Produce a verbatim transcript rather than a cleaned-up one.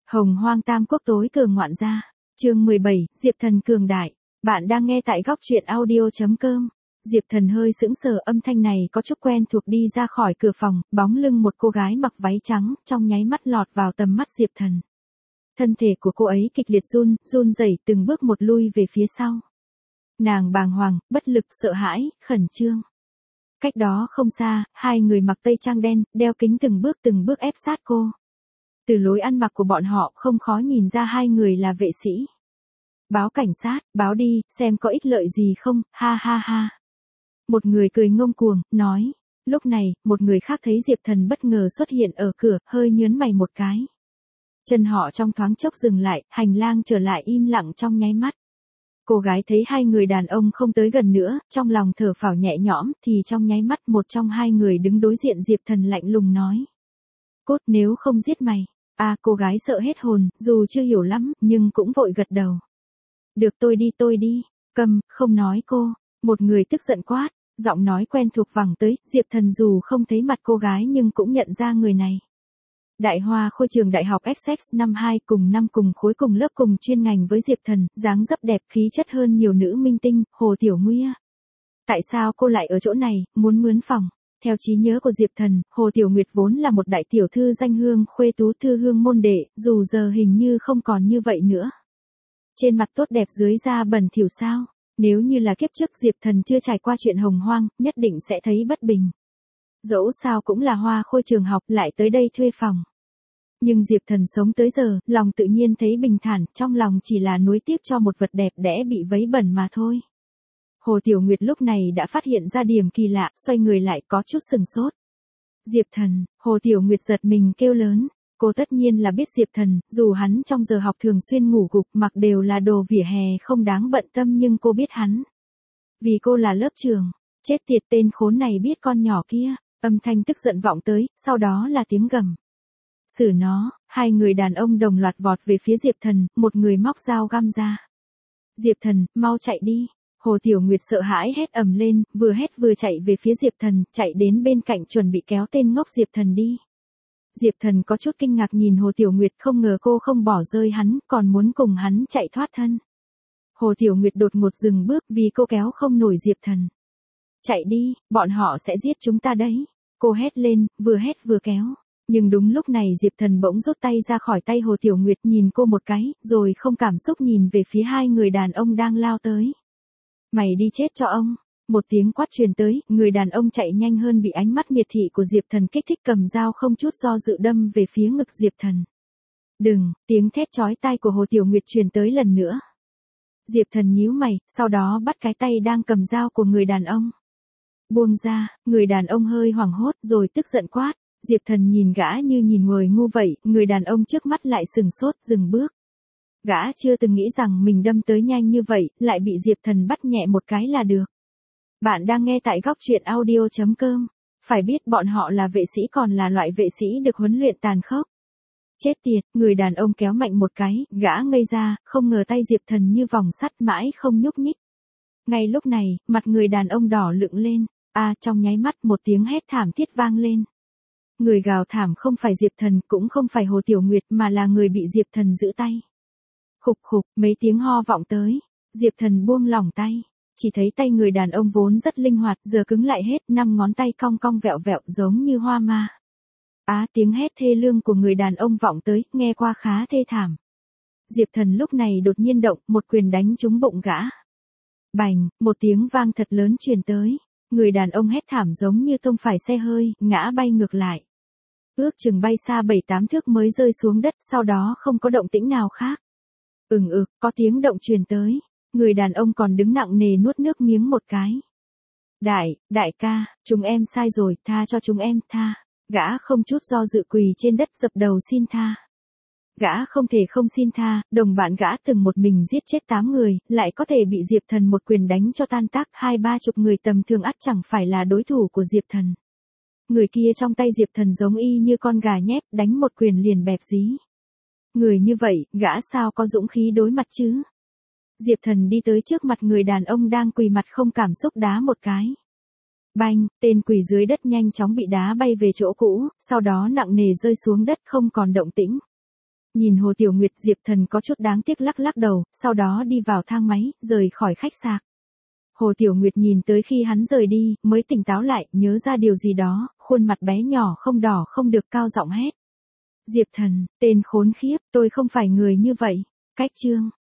Hồng Hoang Tam Quốc tối cường ngoạn gia. Chương mười bảy, Diệp Thần cường đại. Bạn đang nghe tại góc truyện audio chấm com. Diệp Thần hơi sững sờ, âm thanh này có chút quen thuộc, đi ra khỏi cửa phòng, bóng lưng một cô gái mặc váy trắng, trong nháy mắt lọt vào tầm mắt Diệp Thần. Thân thể của cô ấy kịch liệt run, run rẩy, từng bước một lui về phía sau. Nàng bàng hoàng, bất lực, sợ hãi, khẩn trương. Cách đó không xa, hai người mặc tây trang đen, đeo kính từng bước từng bước ép sát cô. Từ lối ăn mặc của bọn họ không khó nhìn ra hai người là vệ sĩ. Báo cảnh sát, báo đi, xem có ích lợi gì không, ha ha ha. Một người cười ngông cuồng, nói. Lúc này, một người khác thấy Diệp Thần bất ngờ xuất hiện ở cửa, hơi nhớn mày một cái. Chân họ trong thoáng chốc dừng lại, hành lang trở lại im lặng trong nháy mắt. Cô gái thấy hai người đàn ông không tới gần nữa, trong lòng thở phào nhẹ nhõm, thì trong nháy mắt một trong hai người đứng đối diện Diệp Thần lạnh lùng nói. Cốt, nếu không giết mày. À, cô gái sợ hết hồn, dù chưa hiểu lắm, nhưng cũng vội gật đầu. Được, tôi đi tôi đi, cầm, không nói cô. Một người tức giận quát, giọng nói quen thuộc vẳng tới, Diệp Thần dù không thấy mặt cô gái nhưng cũng nhận ra người này. Đại Hoa Khôi trường đại học Essex năm hai, cùng năm cùng khối cùng lớp cùng chuyên ngành với Diệp Thần, dáng dấp đẹp, khí chất hơn nhiều nữ minh tinh, Hồ Tiểu Nguya. Tại sao cô lại ở chỗ này, muốn mướn phòng? Theo trí nhớ của Diệp Thần, Hồ Tiểu Nguyệt vốn là một đại tiểu thư danh hương khuê tú, thư hương môn đệ, dù giờ hình như không còn như vậy nữa. Trên mặt tốt đẹp dưới da bẩn thỉu sao? Nếu như là kiếp trước Diệp Thần chưa trải qua chuyện hồng hoang, nhất định sẽ thấy bất bình. Dẫu sao cũng là Hoa Khôi trường học, lại tới đây thuê phòng. Nhưng Diệp Thần sống tới giờ, lòng tự nhiên thấy bình thản, trong lòng chỉ là nuối tiếc cho một vật đẹp đẽ bị vấy bẩn mà thôi. Hồ Tiểu Nguyệt lúc này đã phát hiện ra điểm kỳ lạ, xoay người lại có chút sừng sốt. Diệp Thần, Hồ Tiểu Nguyệt giật mình kêu lớn. Cô tất nhiên là biết Diệp Thần, dù hắn trong giờ học thường xuyên ngủ gục, mặc đều là đồ vỉa hè không đáng bận tâm, nhưng cô biết hắn. Vì cô là lớp trưởng. Chết tiệt, tên khốn này biết con nhỏ kia. Âm thanh tức giận vọng tới, sau đó là tiếng gầm. Xử nó, hai người đàn ông đồng loạt vọt về phía Diệp Thần, một người móc dao găm ra. Diệp Thần, mau chạy đi. Hồ Tiểu Nguyệt sợ hãi hét ầm lên, vừa hét vừa chạy về phía Diệp Thần, chạy đến bên cạnh chuẩn bị kéo tên ngốc Diệp Thần đi. Diệp Thần có chút kinh ngạc nhìn Hồ Tiểu Nguyệt, không ngờ cô không bỏ rơi hắn, còn muốn cùng hắn chạy thoát thân. Hồ Tiểu Nguyệt đột ngột dừng bước vì cô kéo không nổi Diệp Thần. Chạy đi, bọn họ sẽ giết chúng ta đấy. Cô hét lên, vừa hét vừa kéo. Nhưng đúng lúc này Diệp Thần bỗng rút tay ra khỏi tay Hồ Tiểu Nguyệt, nhìn cô một cái, rồi không cảm xúc nhìn về phía hai người đàn ông đang lao tới. Mày đi chết cho ông. Một tiếng quát truyền tới, người đàn ông chạy nhanh hơn bị ánh mắt miệt thị của Diệp Thần kích thích, cầm dao không chút do dự đâm về phía ngực Diệp Thần. Đừng, tiếng thét chói tai của Hồ Tiểu Nguyệt truyền tới lần nữa. Diệp Thần nhíu mày, sau đó bắt cái tay đang cầm dao của người đàn ông. Buông ra, người đàn ông hơi hoảng hốt rồi tức giận quát. Diệp Thần nhìn gã như nhìn người ngu vậy, người đàn ông trước mắt lại sừng sốt, dừng bước. Gã chưa từng nghĩ rằng mình đâm tới nhanh như vậy, lại bị Diệp Thần bắt nhẹ một cái là được. Bạn đang nghe tại góc truyện audio chấm com. Phải biết bọn họ là vệ sĩ, còn là loại vệ sĩ được huấn luyện tàn khốc. Chết tiệt, người đàn ông kéo mạnh một cái, gã ngây ra, không ngờ tay Diệp Thần như vòng sắt mãi không nhúc nhích. Ngay lúc này, mặt người đàn ông đỏ lựng lên, à, trong nháy mắt một tiếng hét thảm thiết vang lên. Người gào thảm không phải Diệp Thần, cũng không phải Hồ Tiểu Nguyệt, mà là người bị Diệp Thần giữ tay. Khục khục, mấy tiếng ho vọng tới, Diệp Thần buông lỏng tay. Chỉ thấy tay người đàn ông vốn rất linh hoạt, giờ cứng lại hết, năm ngón tay cong cong vẹo vẹo giống như hoa ma. Á, tiếng hét thê lương của người đàn ông vọng tới, nghe qua khá thê thảm. Diệp Thần lúc này đột nhiên động, một quyền đánh trúng bụng gã. Bành, một tiếng vang thật lớn truyền tới. Người đàn ông hét thảm giống như tông phải xe hơi, ngã bay ngược lại. Ước chừng bay xa bảy tám thước mới rơi xuống đất, sau đó không có động tĩnh nào khác. Ừng ực, có tiếng động truyền tới. Người đàn ông còn đứng nặng nề nuốt nước miếng một cái. Đại, đại ca, chúng em sai rồi, tha cho chúng em, tha. Gã không chút do dự quỳ trên đất dập đầu xin tha. Gã không thể không xin tha, đồng bạn gã từng một mình giết chết tám người, lại có thể bị Diệp Thần một quyền đánh cho tan tác, hai ba chục người tầm thường ắt chẳng phải là đối thủ của Diệp Thần. Người kia trong tay Diệp Thần giống y như con gà nhép, đánh một quyền liền bẹp dí. Người như vậy, gã sao có dũng khí đối mặt chứ? Diệp Thần đi tới trước mặt người đàn ông đang quỳ mặt không cảm xúc đá một cái. Banh, tên quỳ dưới đất nhanh chóng bị đá bay về chỗ cũ, sau đó nặng nề rơi xuống đất không còn động tĩnh. Nhìn Hồ Tiểu Nguyệt, Diệp Thần có chút đáng tiếc lắc lắc đầu, sau đó đi vào thang máy, rời khỏi khách sạn. Hồ Tiểu Nguyệt nhìn tới khi hắn rời đi, mới tỉnh táo lại, nhớ ra điều gì đó, khuôn mặt bé nhỏ không đỏ không được cao giọng hét. Diệp Thần, tên khốn khiếp, tôi không phải người như vậy. Cách chương